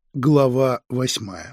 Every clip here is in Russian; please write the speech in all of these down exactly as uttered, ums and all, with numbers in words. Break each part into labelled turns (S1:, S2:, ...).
S1: Глава восьмая.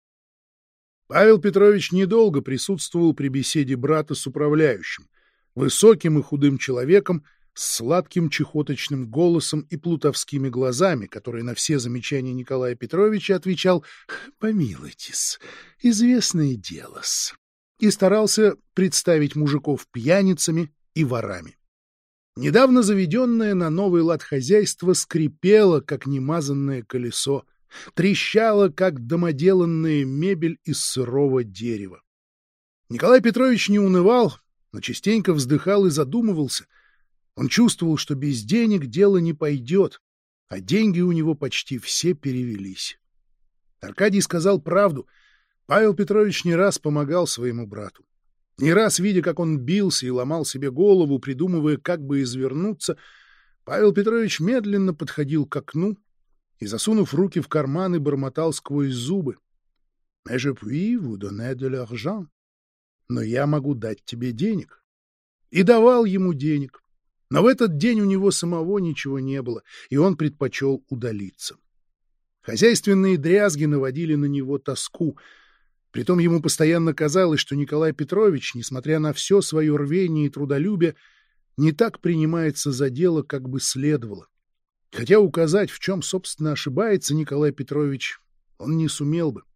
S1: Павел Петрович недолго присутствовал при беседе брата с управляющим, высоким и худым человеком, с сладким чехоточным голосом и плутовскими глазами, который на все замечания Николая Петровича отвечал «Помилуйтесь, известное дело-с», и старался представить мужиков пьяницами и ворами. Недавно заведенное на новый лад хозяйство скрипело, как немазанное колесо, трещала, как домоделанная мебель из сырого дерева. Николай Петрович не унывал, но частенько вздыхал и задумывался. Он чувствовал, что без денег дело не пойдет, а деньги у него почти все перевелись. Аркадий сказал правду. Павел Петрович не раз помогал своему брату. Не раз, видя, как он бился и ломал себе голову, придумывая, как бы извернуться, Павел Петрович медленно подходил к окну и, засунув руки в карманы, бормотал сквозь зубы: «Mais je puis vous donner de l'argent». «Но я могу дать тебе денег». И давал ему денег. Но в этот день у него самого ничего не было, и он предпочел удалиться. Хозяйственные дрязги наводили на него тоску. Притом ему постоянно казалось, что Николай Петрович, несмотря на все свое рвение и трудолюбие, не так принимается за дело, как бы следовало. Хотя указать, в чем, собственно, ошибается Николай Петрович, он не сумел бы.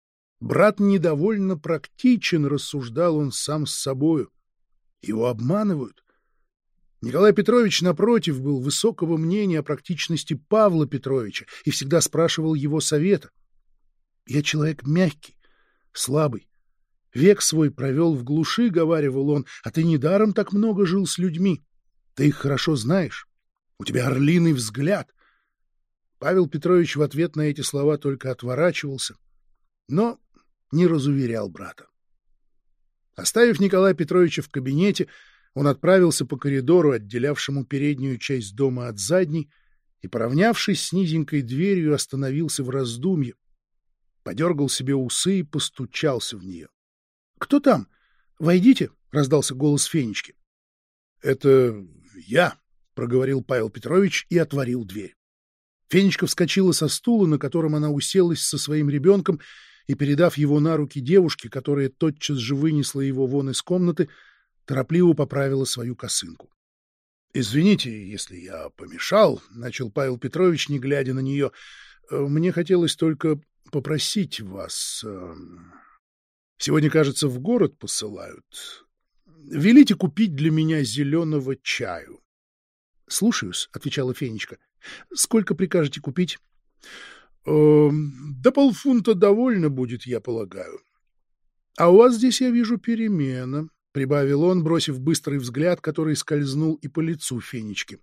S1: Брат недовольно практичен, рассуждал он сам с собою. Его обманывают. Николай Петрович, напротив, был высокого мнения о практичности Павла Петровича и всегда спрашивал его совета. «Я человек мягкий, слабый. Век свой провел в глуши, — говаривал он, — а ты недаром так много жил с людьми. Ты их хорошо знаешь. У тебя орлиный взгляд». Павел Петрович в ответ на эти слова только отворачивался, но не разуверял брата. Оставив Николая Петровича в кабинете, он отправился по коридору, отделявшему переднюю часть дома от задней, и, поравнявшись с низенькой дверью, остановился в раздумье, подергал себе усы и постучался в нее. — Кто там? Войдите! — раздался голос Фенечки. — Это я! — проговорил Павел Петрович и отворил дверь. Фенечка вскочила со стула, на котором она уселась со своим ребенком, и, передав его на руки девушке, которая тотчас же вынесла его вон из комнаты, торопливо поправила свою косынку. — Извините, если я помешал, — начал Павел Петрович, не глядя на нее. — Мне хотелось только попросить вас. Сегодня, кажется, в город посылают. Велите купить для меня зеленого чаю. — Слушаюсь, — отвечала Фенечка. — Сколько прикажете купить? — Да полфунта довольно будет, я полагаю. — А у вас здесь, я вижу, перемена, — прибавил он, бросив быстрый взгляд, который скользнул и по лицу Фенечки.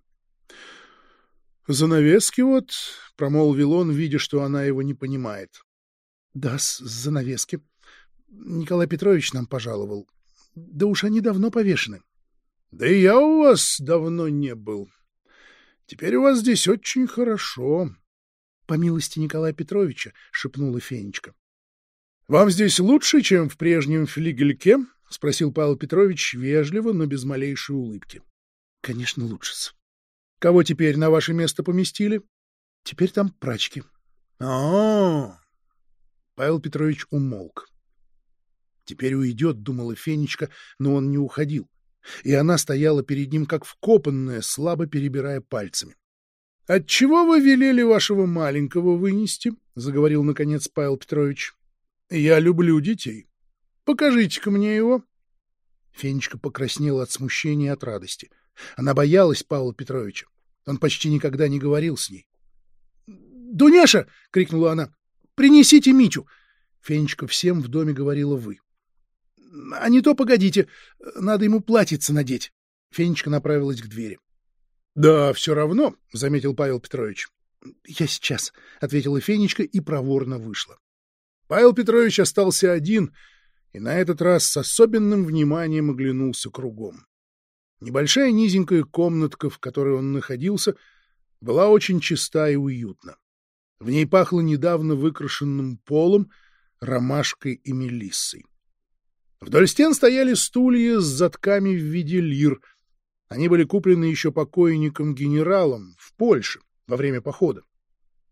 S1: — Занавески вот, — промолвил он, видя, что она его не понимает. — Да, занавески. Николай Петрович нам пожаловал. Да уж они давно повешены. — Да и я у вас давно не был. Теперь у вас здесь очень хорошо. — По милости Николая Петровича, — шепнула Фенечка. — Вам здесь лучше, чем в прежнем флигельке? — спросил Павел Петрович вежливо, но без малейшей улыбки. — Конечно, лучше-с. — Кого теперь на ваше место поместили? — Теперь там прачки. — А-а-а! Павел Петрович умолк. Теперь уйдет, — думала Фенечка, но он не уходил. И она стояла перед ним, как вкопанная, слабо перебирая пальцами. — Отчего вы велели вашего маленького вынести? — заговорил, наконец, Павел Петрович. — Я люблю детей. Покажите-ка мне его. Фенечка покраснела от смущения и от радости. Она боялась Павла Петровича. Он почти никогда не говорил с ней. — Дуняша! — крикнула она. — Принесите Митю! Фенечка всем в доме говорила «вы». — А не то погодите, надо ему платьице надеть. Фенечка направилась к двери. — Да, все равно, — заметил Павел Петрович. — Я сейчас, — ответила Фенечка и проворно вышла. Павел Петрович остался один и на этот раз с особенным вниманием оглянулся кругом. Небольшая низенькая комнатка, в которой он находился, была очень чиста и уютна. В ней пахло недавно выкрашенным полом, ромашкой и мелиссой. Вдоль стен стояли стулья с задками в виде лир. Они были куплены еще покойником-генералом в Польше во время похода.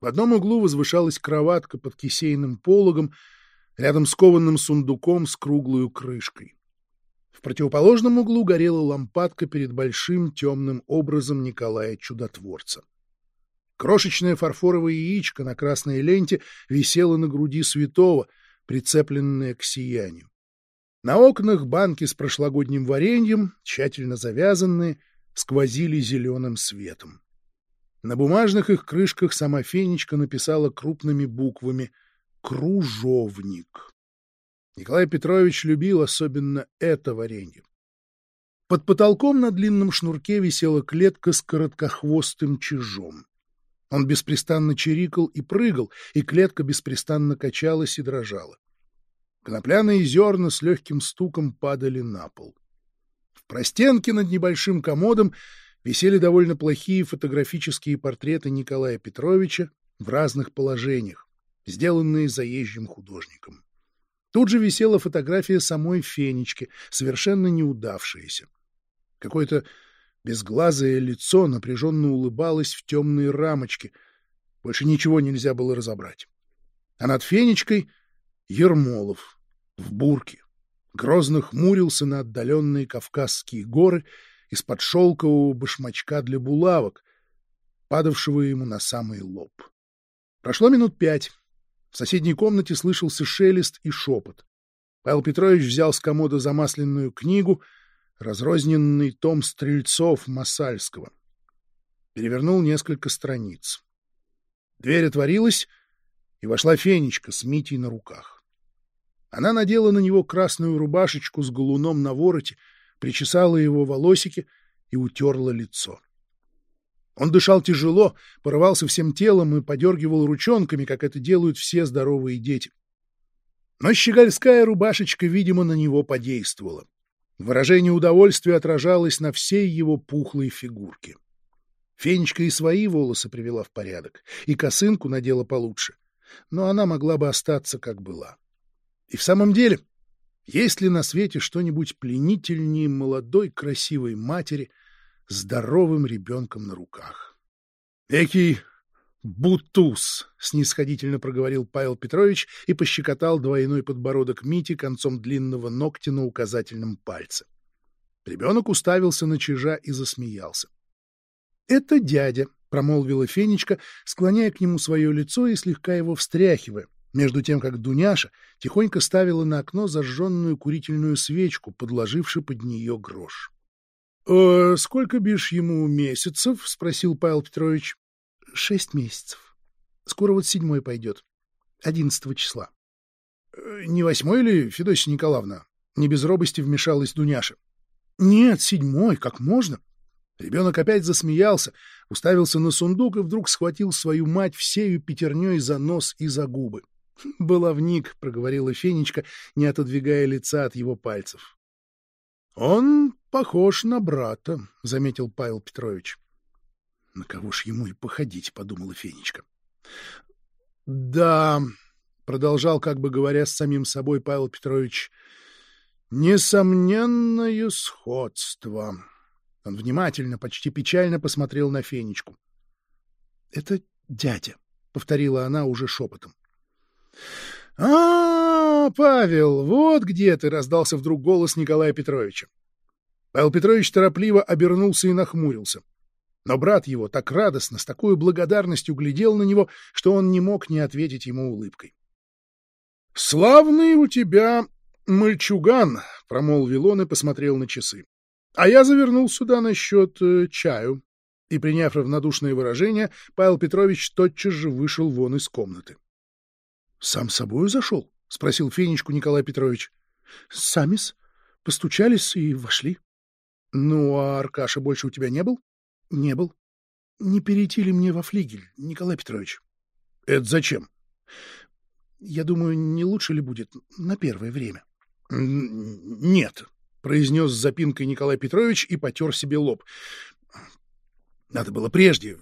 S1: В одном углу возвышалась кроватка под кисейным пологом, рядом с кованым сундуком с круглой крышкой. В противоположном углу горела лампадка перед большим темным образом Николая Чудотворца. Крошечное фарфоровое яичко на красной ленте висело на груди святого, прицепленное к сиянию. На окнах банки с прошлогодним вареньем, тщательно завязанные, сквозили зеленым светом. На бумажных их крышках сама Фенечка написала крупными буквами «Кружовник». Николай Петрович любил особенно это варенье. Под потолком на длинном шнурке висела клетка с короткохвостым чижом. Он беспрестанно чирикал и прыгал, и клетка беспрестанно качалась и дрожала. Конопляные зерна с легким стуком падали на пол. В простенке над небольшим комодом висели довольно плохие фотографические портреты Николая Петровича в разных положениях, сделанные заезжим художником. Тут же висела фотография самой Фенечки, совершенно неудавшаяся. Какое-то безглазое лицо напряженно улыбалось в темные рамочки. Больше ничего нельзя было разобрать. А над Фенечкой — Ермолов в бурке. Грозно хмурился на отдаленные Кавказские горы из-под шелкового башмачка для булавок, падавшего ему на самый лоб. Прошло минут пять. В соседней комнате слышался шелест и шепот. Павел Петрович взял с комода замасленную книгу, разрозненный том Стрельцов Масальского. Перевернул несколько страниц. Дверь отворилась, и вошла Фенечка с Митей на руках. Она надела на него красную рубашечку с галуном на вороте, причесала его волосики и утерла лицо. Он дышал тяжело, порывался всем телом и подергивал ручонками, как это делают все здоровые дети. Но щегольская рубашечка, видимо, на него подействовала. Выражение удовольствия отражалось на всей его пухлой фигурке. Фенечка и свои волосы привела в порядок, и косынку надела получше, но она могла бы остаться, как была. И в самом деле, есть ли на свете что-нибудь пленительнее молодой красивой матери с здоровым ребенком на руках? — Экий бутуз! — снисходительно проговорил Павел Петрович и пощекотал двойной подбородок Мити концом длинного ногтя на указательном пальце. Ребенок уставился на чижа и засмеялся. — Это дядя, — промолвила Фенечка, склоняя к нему свое лицо и слегка его встряхивая, между тем как Дуняша тихонько ставила на окно зажженную курительную свечку, подложивши под нее грош. «Э, — Сколько, бишь, ему месяцев? — спросил Павел Петрович. — Шесть месяцев. Скоро вот седьмой пойдет. Одиннадцатого числа. — Не восьмой ли, Федосия Николаевна? — не без робости вмешалась Дуняша. — Нет, седьмой, как можно? Ребенок опять засмеялся, уставился на сундук и вдруг схватил свою мать всею пятерней за нос и за губы. — Баловник, — проговорила Фенечка, не отодвигая лица от его пальцев. — Он похож на брата, — заметил Павел Петрович. — На кого ж ему и походить, — подумала Фенечка. — Да, — продолжал, как бы говоря с самим собой Павел Петрович, — несомненное сходство. Он внимательно, почти печально посмотрел на Фенечку. — Это дядя, — повторила она уже шепотом. — А, Павел, вот где ты! — раздался вдруг голос Николая Петровича. Павел Петрович торопливо обернулся и нахмурился. Но брат его так радостно, с такой благодарностью глядел на него, что он не мог не ответить ему улыбкой. — Славный у тебя мальчуган! — промолвил он и посмотрел на часы. — А я завернул сюда насчет э, чаю. И, приняв равнодушное выражение, Павел Петрович тотчас же вышел вон из комнаты. — Сам собою зашел? — спросил Фенечку Николай Петрович. — Сами-с. Постучались и вошли. — Ну, а Аркаша больше у тебя не был? — Не был. — Не перейти ли мне во флигель, Николай Петрович? — Это зачем? — Я думаю, не лучше ли будет на первое время? — Нет, — произнес с запинкой Николай Петрович и потер себе лоб. — Надо было прежде.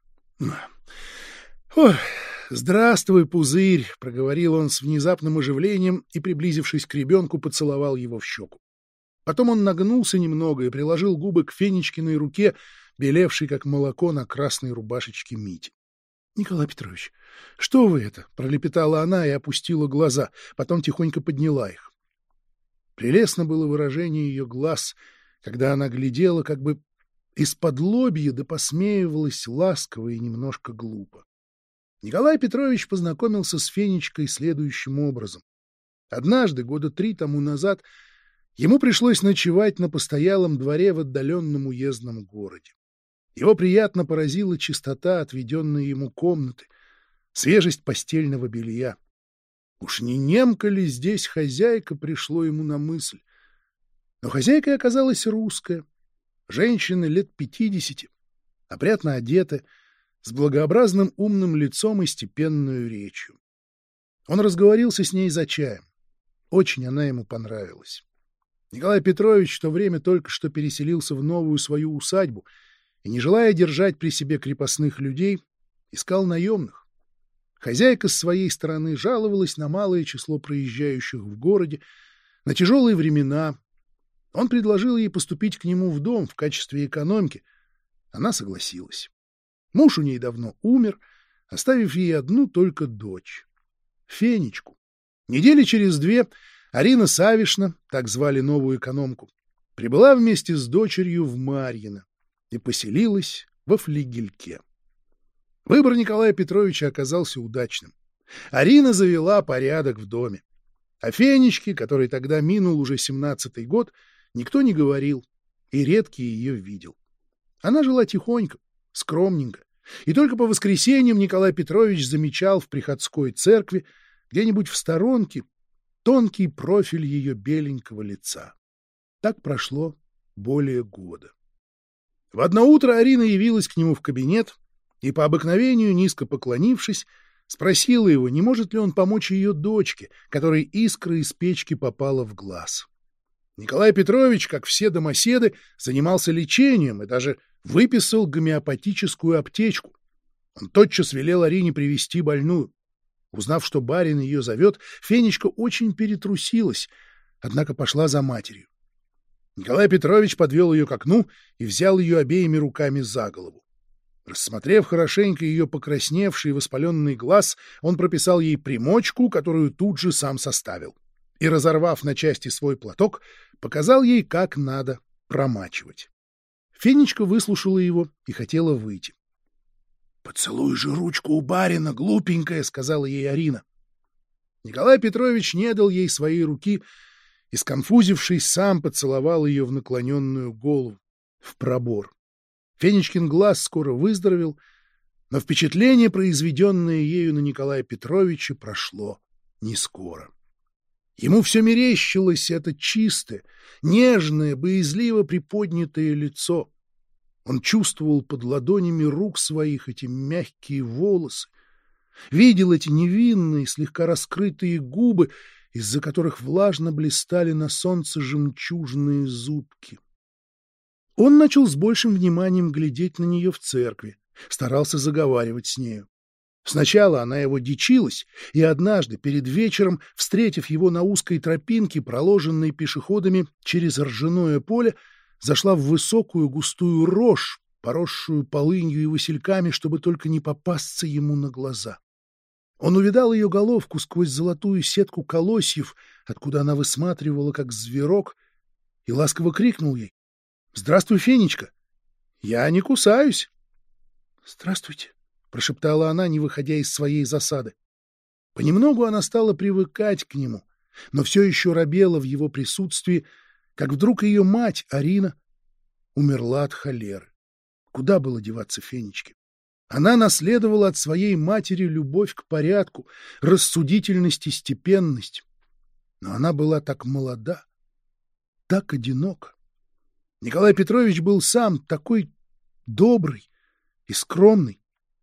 S1: — Ох, здравствуй, пузырь! — проговорил он с внезапным оживлением и, приблизившись к ребенку, поцеловал его в щеку. Потом он нагнулся немного и приложил губы к Фенечкиной руке, белевшей, как молоко, на красной рубашечке Мити. — Николай Петрович, что вы это? — пролепетала она и опустила глаза, потом тихонько подняла их. Прелестно было выражение ее глаз, когда она глядела как бы из-под-лобья, да посмеивалась ласково и немножко глупо. Николай Петрович познакомился с Фенечкой следующим образом. Однажды, года три тому назад, ему пришлось ночевать на постоялом дворе в отдаленном уездном городе. Его приятно поразила чистота отведенной ему комнаты, свежесть постельного белья. Уж не немка ли здесь хозяйка, пришло ему на мысль. Но хозяйкой оказалась русская, женщина лет пятидесяти, опрятно одетая, с благообразным умным лицом и степенную речью. Он разговорился с ней за чаем. Очень она ему понравилась. Николай Петрович в то время только что переселился в новую свою усадьбу и, не желая держать при себе крепостных людей, искал наемных. Хозяйка с своей стороны жаловалась на малое число проезжающих в городе, на тяжелые времена. Он предложил ей поступить к нему в дом в качестве экономки. Она согласилась. Муж у ней давно умер, оставив ей одну только дочь — Фенечку. Недели через две Арина Савишна, так звали новую экономку, прибыла вместе с дочерью в Марьино и поселилась во флигельке. Выбор Николая Петровича оказался удачным. Арина завела порядок в доме. О Фенечке, который тогда минул уже семнадцатый год, никто не говорил, и редкий ее видел. Она жила тихонько, скромненько, и только по воскресеньям Николай Петрович замечал в приходской церкви где-нибудь в сторонке тонкий профиль ее беленького лица. Так прошло более года. В одно утро Арина явилась к нему в кабинет и, по обыкновению, низко поклонившись, спросила его, не может ли он помочь ее дочке, которой искра из печки попала в глаз. Николай Петрович, как все домоседы, занимался лечением и даже выписал гомеопатическую аптечку. Он тотчас велел Арине привести больную. Узнав, что барин ее зовет, Фенечка очень перетрусилась, однако пошла за матерью. Николай Петрович подвел ее к окну и взял ее обеими руками за голову. Рассмотрев хорошенько ее покрасневший и воспаленный глаз, он прописал ей примочку, которую тут же сам составил, и, разорвав на части свой платок, показал ей, как надо промачивать. Фенечка выслушала его и хотела выйти. — Поцелуй же ручку у барина, глупенькая, — сказала ей Арина. Николай Петрович не дал ей своей руки и, сконфузившись, сам поцеловал ее в наклоненную голову, в пробор. Фенечкин глаз скоро выздоровел, но впечатление, произведенное ею на Николая Петровича, прошло не скоро. Ему все мерещилось это чистое, нежное, боязливо приподнятое лицо. Он чувствовал под ладонями рук своих эти мягкие волосы, видел эти невинные, слегка раскрытые губы, из-за которых влажно блистали на солнце жемчужные зубки. Он начал с большим вниманием глядеть на нее в церкви, старался заговаривать с нею. Сначала она его дичилась, и однажды, перед вечером, встретив его на узкой тропинке, проложенной пешеходами через ржаное поле, зашла в высокую густую рожь, поросшую полынью и васильками, чтобы только не попасться ему на глаза. Он увидал ее головку сквозь золотую сетку колосьев, откуда она высматривала, как зверок, и ласково крикнул ей: «Здравствуй, Фенечка! Я не кусаюсь!» «Здравствуйте!» — прошептала она, не выходя из своей засады. Понемногу она стала привыкать к нему, но все еще робела в его присутствии, как вдруг ее мать, Арина, умерла от холеры. Куда было деваться Фенечке? Она наследовала от своей матери любовь к порядку, рассудительность и степенность. Но она была так молода, так одинока. Николай Петрович был сам такой добрый и скромный.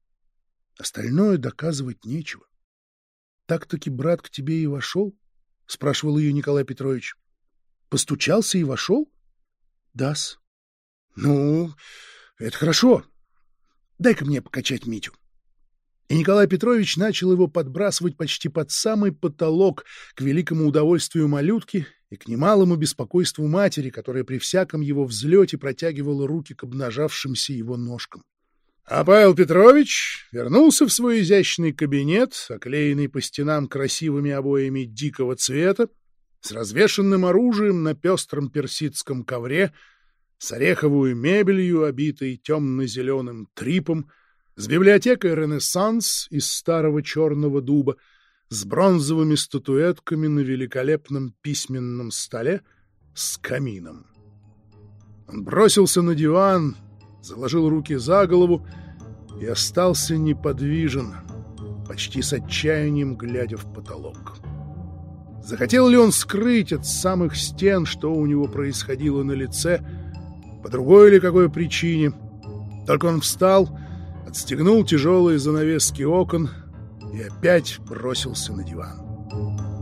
S1: Остальное доказывать нечего. — Так-таки брат к тебе и вошел? — спрашивал ее Николай Петрович. — Постучался и вошел? — Да-с. — Ну, это хорошо. Дай-ка мне покачать Митю. И Николай Петрович начал его подбрасывать почти под самый потолок, к великому удовольствию малютки и к немалому беспокойству матери, которая при всяком его взлете протягивала руки к обнажавшимся его ножкам. А Павел Петрович вернулся в свой изящный кабинет, оклеенный по стенам красивыми обоями дикого цвета, с развешанным оружием на пестром персидском ковре, с ореховую мебелью, обитой темно-зеленым трипом, с библиотекой «Ренессанс» из старого черного дуба, с бронзовыми статуэтками на великолепном письменном столе, с камином. Он бросился на диван, заложил руки за голову и остался неподвижен, почти с отчаянием глядя в потолок. Захотел ли он скрыть от самых стен, что у него происходило на лице, по другой или какой причине? Только он встал, отстегнул тяжелые занавески окон и опять бросился на диван.